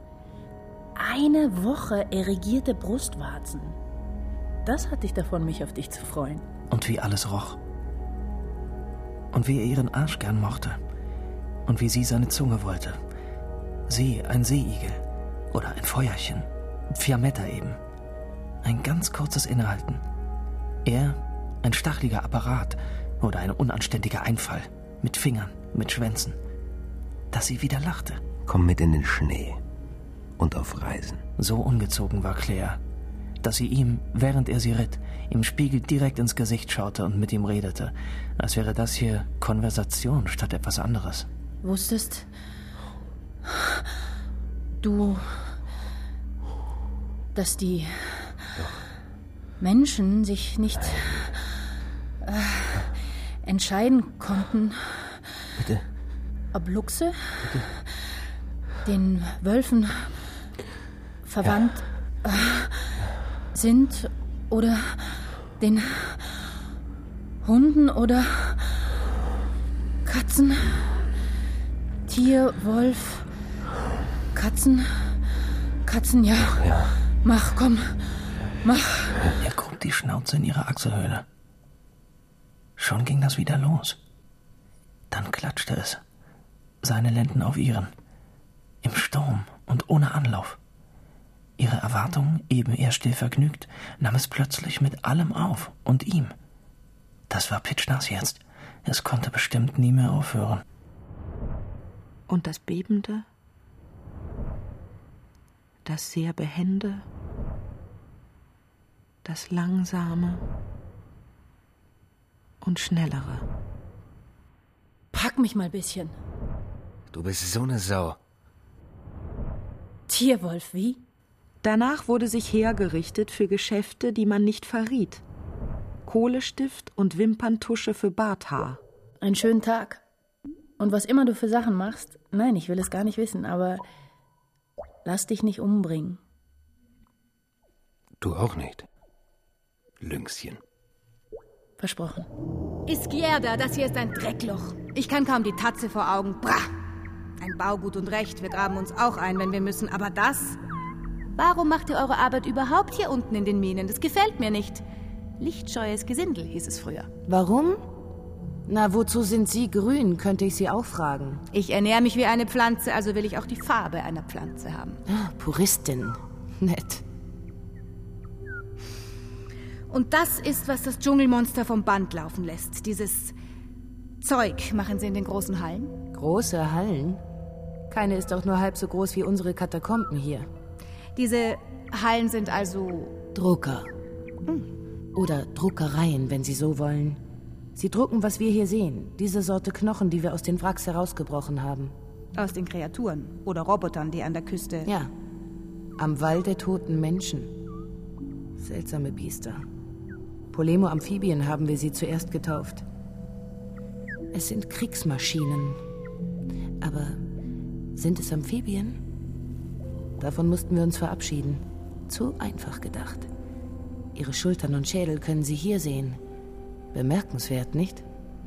Eine Woche erigierte Brustwarzen. Das hatte ich davon, mich auf dich zu freuen. Und wie alles roch. Und wie er ihren Arsch gern mochte. Und wie sie seine Zunge wollte. Sie, ein Seeigel. Oder ein Feuerchen. Fiametta eben. Ein ganz kurzes Innehalten. Er, ein stacheliger Apparat. Oder ein unanständiger Einfall. Mit Fingern, mit Schwänzen. Dass sie wieder lachte. Komm mit in den Schnee. Und auf Reisen. So ungezogen war Claire, dass sie ihm, während er sie ritt, im Spiegel direkt ins Gesicht schaute und mit ihm redete, als wäre das hier Konversation statt etwas anderes. Wusstest du, dass die Menschen sich nicht äh, entscheiden konnten, Bitte? ob Luchse den Wölfen verwandt ja. sind oder den Hunden oder Katzen, Tier, Wolf, Katzen, Katzen, ja. ja. Mach, komm, mach. Er grub die Schnauze in ihre Achselhöhle. Schon ging das wieder los. Dann klatschte es. Seine Lenden auf ihren. Im Sturm und ohne Anlauf. Ihre Erwartung, eben erst still vergnügt, nahm es plötzlich mit allem auf und ihm. Das war pitschnass jetzt. Es konnte bestimmt nie mehr aufhören. Und das Bebende, das sehr Behende, das Langsame und Schnellere. Pack mich mal ein bisschen. Du bist so eine Sau. Tierwolf, wie? Danach wurde sich hergerichtet für Geschäfte, die man nicht verriet. Kohlestift und Wimperntusche für Barthaar. Einen schönen Tag. Und was immer du für Sachen machst, nein, ich will es gar nicht wissen, aber lass dich nicht umbringen. Du auch nicht, Lynxchen. Versprochen. Izquierda, das hier ist ein Dreckloch. Ich kann kaum die Tatze vor Augen. Brah! Ein Baugut und Recht, wir graben uns auch ein, wenn wir müssen. Aber das? Warum macht ihr eure Arbeit überhaupt hier unten in den Minen? Das gefällt mir nicht. Lichtscheues Gesindel hieß es früher. Warum? Na, wozu sind Sie grün, könnte ich Sie auch fragen. Ich ernähre mich wie eine Pflanze, also will ich auch die Farbe einer Pflanze haben. Ah, Puristin. Nett. Und das ist, was das Dschungelmonster vom Band laufen lässt. Dieses Zeug machen sie in den großen Hallen. Große Hallen? Keine ist doch nur halb so groß wie unsere Katakomben hier. Diese Hallen sind also... Drucker. Hm. Oder Druckereien, wenn Sie so wollen. Sie drucken, was wir hier sehen. Diese Sorte Knochen, die wir aus den Wracks herausgebrochen haben. Aus den Kreaturen oder Robotern, die an der Küste... Ja. Am Wall der toten Menschen. Seltsame Biester. Polemo-Amphibien haben wir sie zuerst getauft. Es sind Kriegsmaschinen. Aber sind es Amphibien? Davon mussten wir uns verabschieden. Zu einfach gedacht. Ihre Schultern und Schädel können Sie hier sehen. Bemerkenswert, nicht?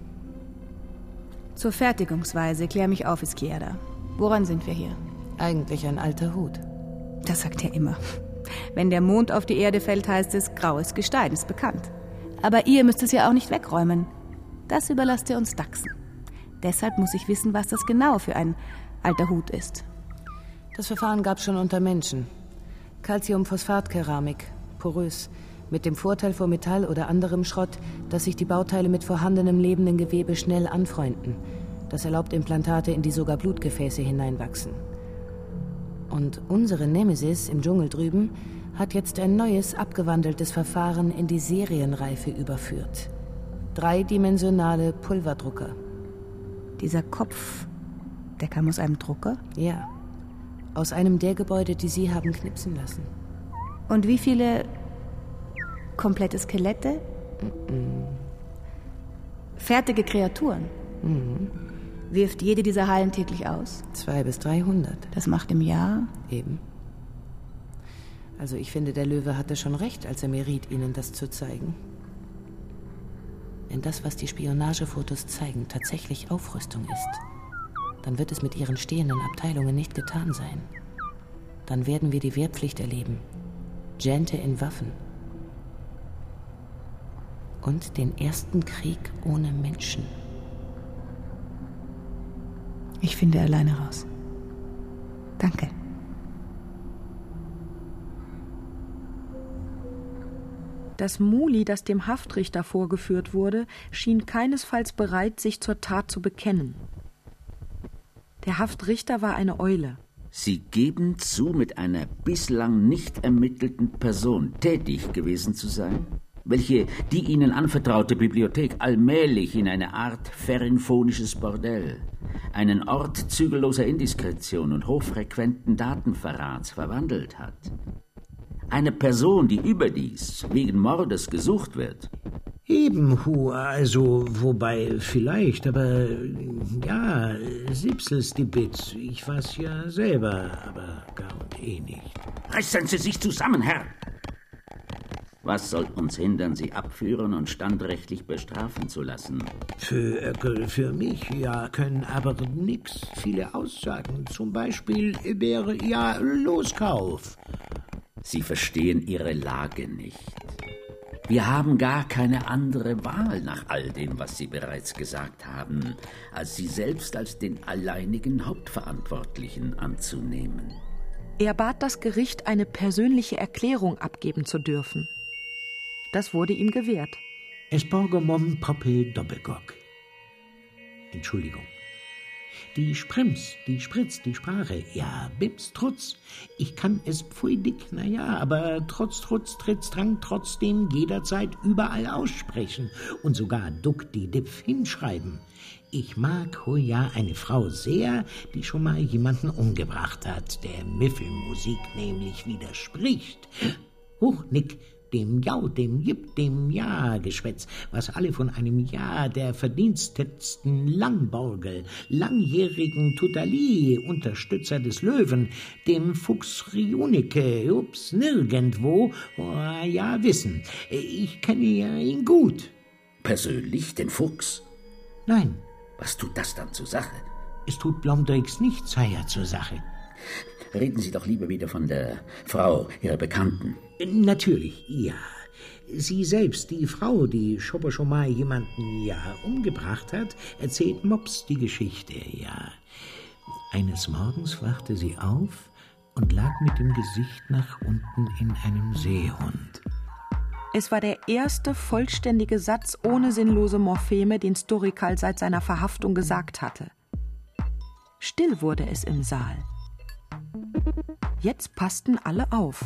Zur Fertigungsweise, klär mich auf, Izquierda. Woran sind wir hier? Eigentlich ein alter Hut. Das sagt er immer. Wenn der Mond auf die Erde fällt, heißt es, graues Gestein ist bekannt. Aber ihr müsst es ja auch nicht wegräumen. Das überlasst ihr uns Dachsen. Deshalb muss ich wissen, was das genau für ein alter Hut ist. Das Verfahren gab es schon unter Menschen. Calciumphosphatkeramik, porös, mit dem Vorteil vor Metall oder anderem Schrott, dass sich die Bauteile mit vorhandenem lebenden Gewebe schnell anfreunden. Das erlaubt Implantate, in die sogar Blutgefäße hineinwachsen. Und unsere Nemesis im Dschungel drüben hat jetzt ein neues, abgewandeltes Verfahren in die Serienreife überführt. Dreidimensionale Pulverdrucker. Dieser Kopf, der kam aus einem Drucker? Ja. Aus einem der Gebäude, die Sie haben knipsen lassen. Und wie viele komplette Skelette? Mm-mm. Fertige Kreaturen? Mhm. Wirft jede dieser Hallen täglich aus? Zwei bis dreihundert. Das macht im Jahr? Eben. Also ich finde, der Löwe hatte schon recht, als er mir riet, Ihnen das zu zeigen. Wenn das, was die Spionagefotos zeigen, tatsächlich Aufrüstung ist, dann wird es mit Ihren stehenden Abteilungen nicht getan sein. Dann werden wir die Wehrpflicht erleben. Gente in Waffen. Und den ersten Krieg ohne Menschen. Ich finde alleine raus. Danke. Das Muli, das dem Haftrichter vorgeführt wurde, schien keinesfalls bereit, sich zur Tat zu bekennen. Der Haftrichter war eine Eule. Sie geben zu, mit einer bislang nicht ermittelten Person tätig gewesen zu sein, welche die ihnen anvertraute Bibliothek allmählich in eine Art ferinphonisches Bordell, einen Ort zügelloser Indiskretion und hochfrequenten Datenverrats verwandelt hat. Eine Person, die überdies wegen Mordes gesucht wird, Eben, Hu, also, wobei, vielleicht, aber, ja, Sipsels die Bit, ich weiß ja selber, aber gar und eh nicht. Reißen Sie sich zusammen, Herr! Was soll uns hindern, Sie abführen und standrechtlich bestrafen zu lassen? Für, für mich, ja, können aber nix viele Aussagen. Zum Beispiel wäre ja Loskauf. Sie verstehen Ihre Lage nicht. Wir haben gar keine andere Wahl nach all dem, was Sie bereits gesagt haben, als Sie selbst als den alleinigen Hauptverantwortlichen anzunehmen. Er bat das Gericht, eine persönliche Erklärung abgeben zu dürfen. Das wurde ihm gewährt. Es borgomom poppel doppelgock. Entschuldigung. Die Sprems, die Spritz, die Sprache, ja, bips, trutz. Ich kann es pfui dick, na ja, aber trotz, trutz, tritz, drang, trotzdem jederzeit überall aussprechen und sogar duck die Dipf hinschreiben. Ich mag ho ja eine Frau sehr, die schon mal jemanden umgebracht hat, der Miffelmusik nämlich widerspricht. Huch, Nick, dem Jau, dem Jip, dem Ja-Geschwätz, was alle von einem Ja der verdienstetsten Langborgel, langjährigen Tutali, Unterstützer des Löwen, dem Fuchs Riunike, ups, nirgendwo, oh, ja, wissen. Ich kenne ja ihn gut. Persönlich, den Fuchs? Nein. Was tut das dann zur Sache? Es tut Blomdrix nichts, Herr, zur Sache. Reden Sie doch lieber wieder von der Frau, Ihrer Bekannten. Natürlich, ja. Sie selbst, die Frau, die schon schon mal jemanden, ja, umgebracht hat, erzählt Mops die Geschichte, ja. Eines Morgens wachte sie auf und lag mit dem Gesicht nach unten in einem Seehund. Es war der erste vollständige Satz ohne sinnlose Morpheme, den Storikal seit seiner Verhaftung gesagt hatte. Still wurde es im Saal. Jetzt passten alle auf.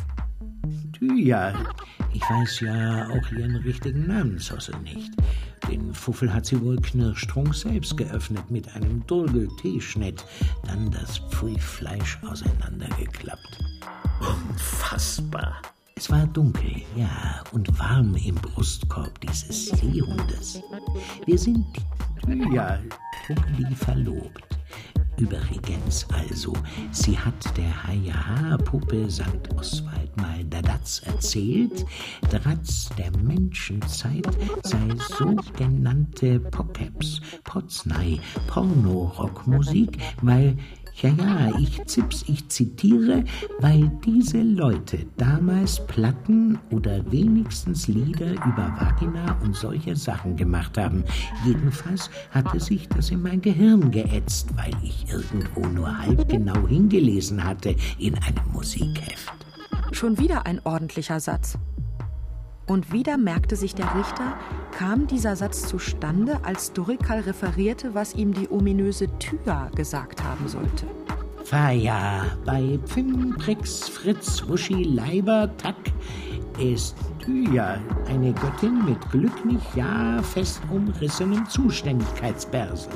Ja, ich weiß ja auch ihren richtigen Namen, Sossel, nicht. Den Fuffel hat sie wohl knirschtrunk selbst geöffnet mit einem Durgel-Teeschnitt, dann das Pfui-Fleisch auseinandergeklappt. Unfassbar. Es war dunkel, ja, und warm im Brustkorb dieses Seehundes. Wir sind, ja, Puckli verlobt. Übrigens also, sie hat der Hajaha-Puppe Sankt Oswald mal Dadatz erzählt, Dratz der Menschenzeit sei sogenannte Pockeps, Potsnei, Porno-Rockmusik, weil, ja, ja, ich zips, ich zitiere, weil diese Leute damals Platten oder wenigstens Lieder über Vagina und solche Sachen gemacht haben. Jedenfalls hatte sich das in mein Gehirn geätzt, weil ich irgendwo nur halb genau hingelesen hatte in einem Musikheft. Schon wieder ein ordentlicher Satz. Und wieder merkte sich der Richter, kam dieser Satz zustande, als Storikal referierte, was ihm die ominöse Thyra gesagt haben sollte. Faja, bei Pfim, Prix, Fritz, Wuschi, Leiber, Tack ist Thyra eine Göttin mit glücklich, ja, fest umrissenem Zuständigkeitsbereich.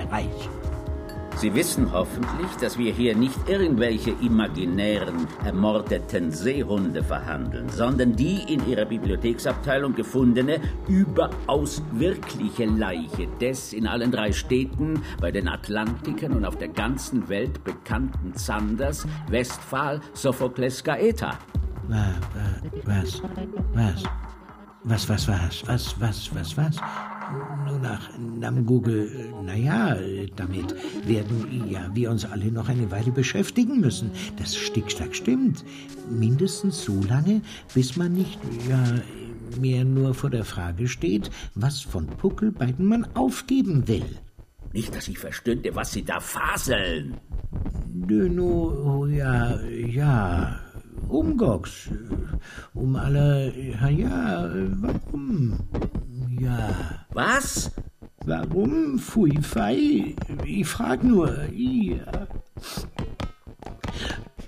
Sie wissen hoffentlich, dass wir hier nicht irgendwelche imaginären, ermordeten Seehunde verhandeln, sondern die in ihrer Bibliotheksabteilung gefundene, überaus wirkliche Leiche des in allen drei Städten, bei den Atlantikern und auf der ganzen Welt bekannten Zanders, Westphal, Sophokles Gaeta. Was? Was? Was, was, was? Was, was, was, was? Nur nach Nam Google, naja, damit werden ja wir uns alle noch eine Weile beschäftigen müssen. Das Stickstack stimmt. Mindestens so lange, bis man nicht, ja, mehr nur vor der Frage steht, was von Puckelbeiden man aufgeben will. Nicht, dass ich verstünde, was Sie da faseln. Nö, no, ja, ja, Umgox. Um aller, ja, ja, warum? Ja. Was? Warum, Pfui Fei? Ich frag nur, ja.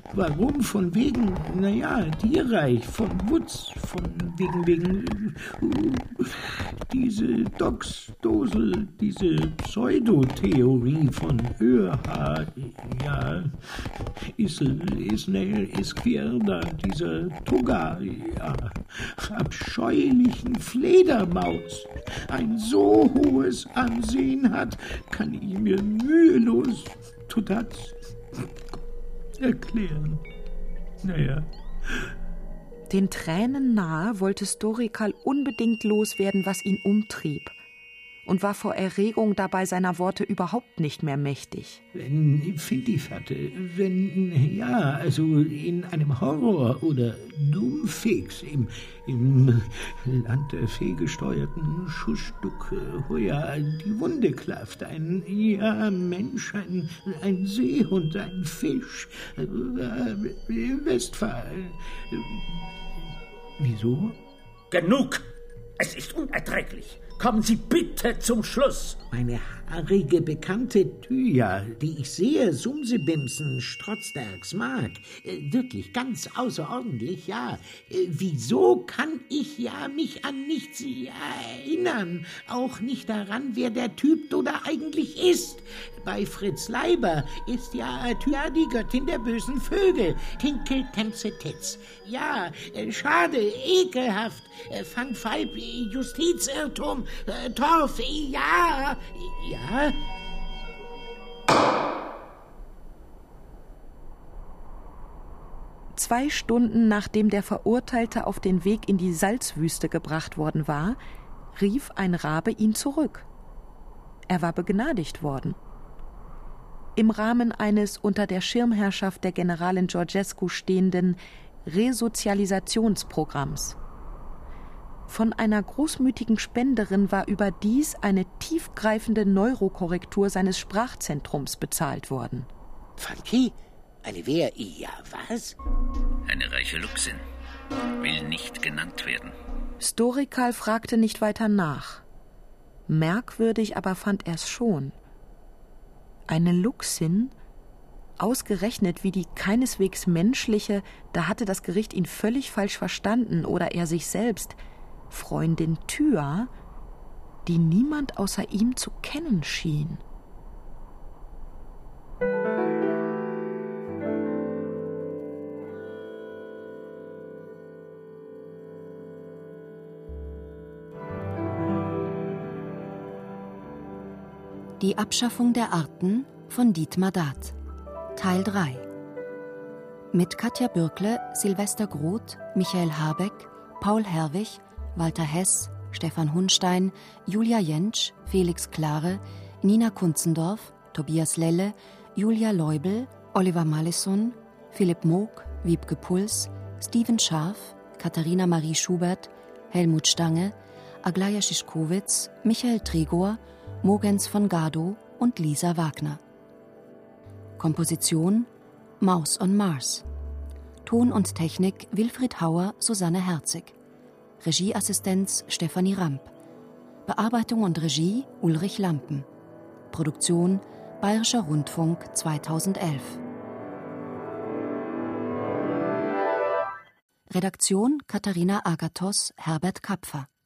Warum? Von wegen, naja, Tierreich, von Wutz, von wegen, wegen, uh, diese Dox-Dosel, diese Pseudotheorie von ÖH, ja, Isel, Isnel, Isquierda, dieser Tugga, ja, abscheulichen Fledermaus, ein so hohes Ansehen hat, kann ich mir mühelos Tudatz erklären. Naja. Den Tränen nahe wollte Storikal unbedingt loswerden, was ihn umtrieb, und war vor Erregung dabei seiner Worte überhaupt nicht mehr mächtig. Wenn Fintiferte, wenn, ja, also in einem Horror- oder Doomfix, im, im Land der fehlgesteuerten Schussstück, ja, die Wunde klafft, ein, ja, Mensch, ein, ein Seehund, ein Fisch, äh, Westphal. Äh, wieso? Genug! Es ist unerträglich. Kommen Sie bitte zum Schluss. Meine haarige Bekannte Thyja, die ich sehr Sumsebimsen Strotzderks mag, äh, wirklich ganz außerordentlich, ja. Äh, wieso kann ich ja mich an nichts ja, erinnern? Auch nicht daran, wer der Typ oder eigentlich ist. Bei Fritz Leiber ist ja Thyja die Göttin der bösen Vögel. Tinkel, Tänze, Titz. Ja, äh, schade, ekelhaft. Äh, Fangfalb, Justizirrtum, äh, Torf, ja, ja. Zwei Stunden nachdem der Verurteilte auf den Weg in die Salzwüste gebracht worden war, rief ein Rabe ihn zurück. Er war begnadigt worden. Im Rahmen eines unter der Schirmherrschaft der Generalin Georgescu stehenden Resozialisationsprogramms. Von einer großmütigen Spenderin war überdies eine tiefgreifende Neurokorrektur seines Sprachzentrums bezahlt worden. Funky? Eine wer? Ja, was? Eine reiche Luchsin. Will nicht genannt werden. Storikal fragte nicht weiter nach. Merkwürdig aber fand er's schon. Eine Luchsin, ausgerechnet wie die keineswegs menschliche, da hatte das Gericht ihn völlig falsch verstanden oder er sich selbst, Freundin Thyja, die niemand außer ihm zu kennen schien. Die Abschaffung der Arten von Dietmar Dath. Teil drei. Mit Katja Bürkle, Silvester Groth, Michael Habeck, Paul Herwig, Walter Hess, Stefan Hunstein, Julia Jentsch, Felix Klare, Nina Kunzendorf, Tobias Lelle, Julia Leubel, Oliver Malleson, Philipp Moog, Wiebke Puls, Steven Scharf, Katharina Marie Schubert, Helmut Stange, Aglaya Schischkowitz, Michael Tregor, Mogens von Gado und Lisa Wagner. Komposition Maus on Mars. Ton und Technik Wilfried Hauer, Susanne Herzig. Regieassistenz Stefanie Ramp. Bearbeitung und Regie Ulrich Lampen. Produktion Bayerischer Rundfunk zweitausendelf. Redaktion Katharina Agathos, Herbert Kapfer.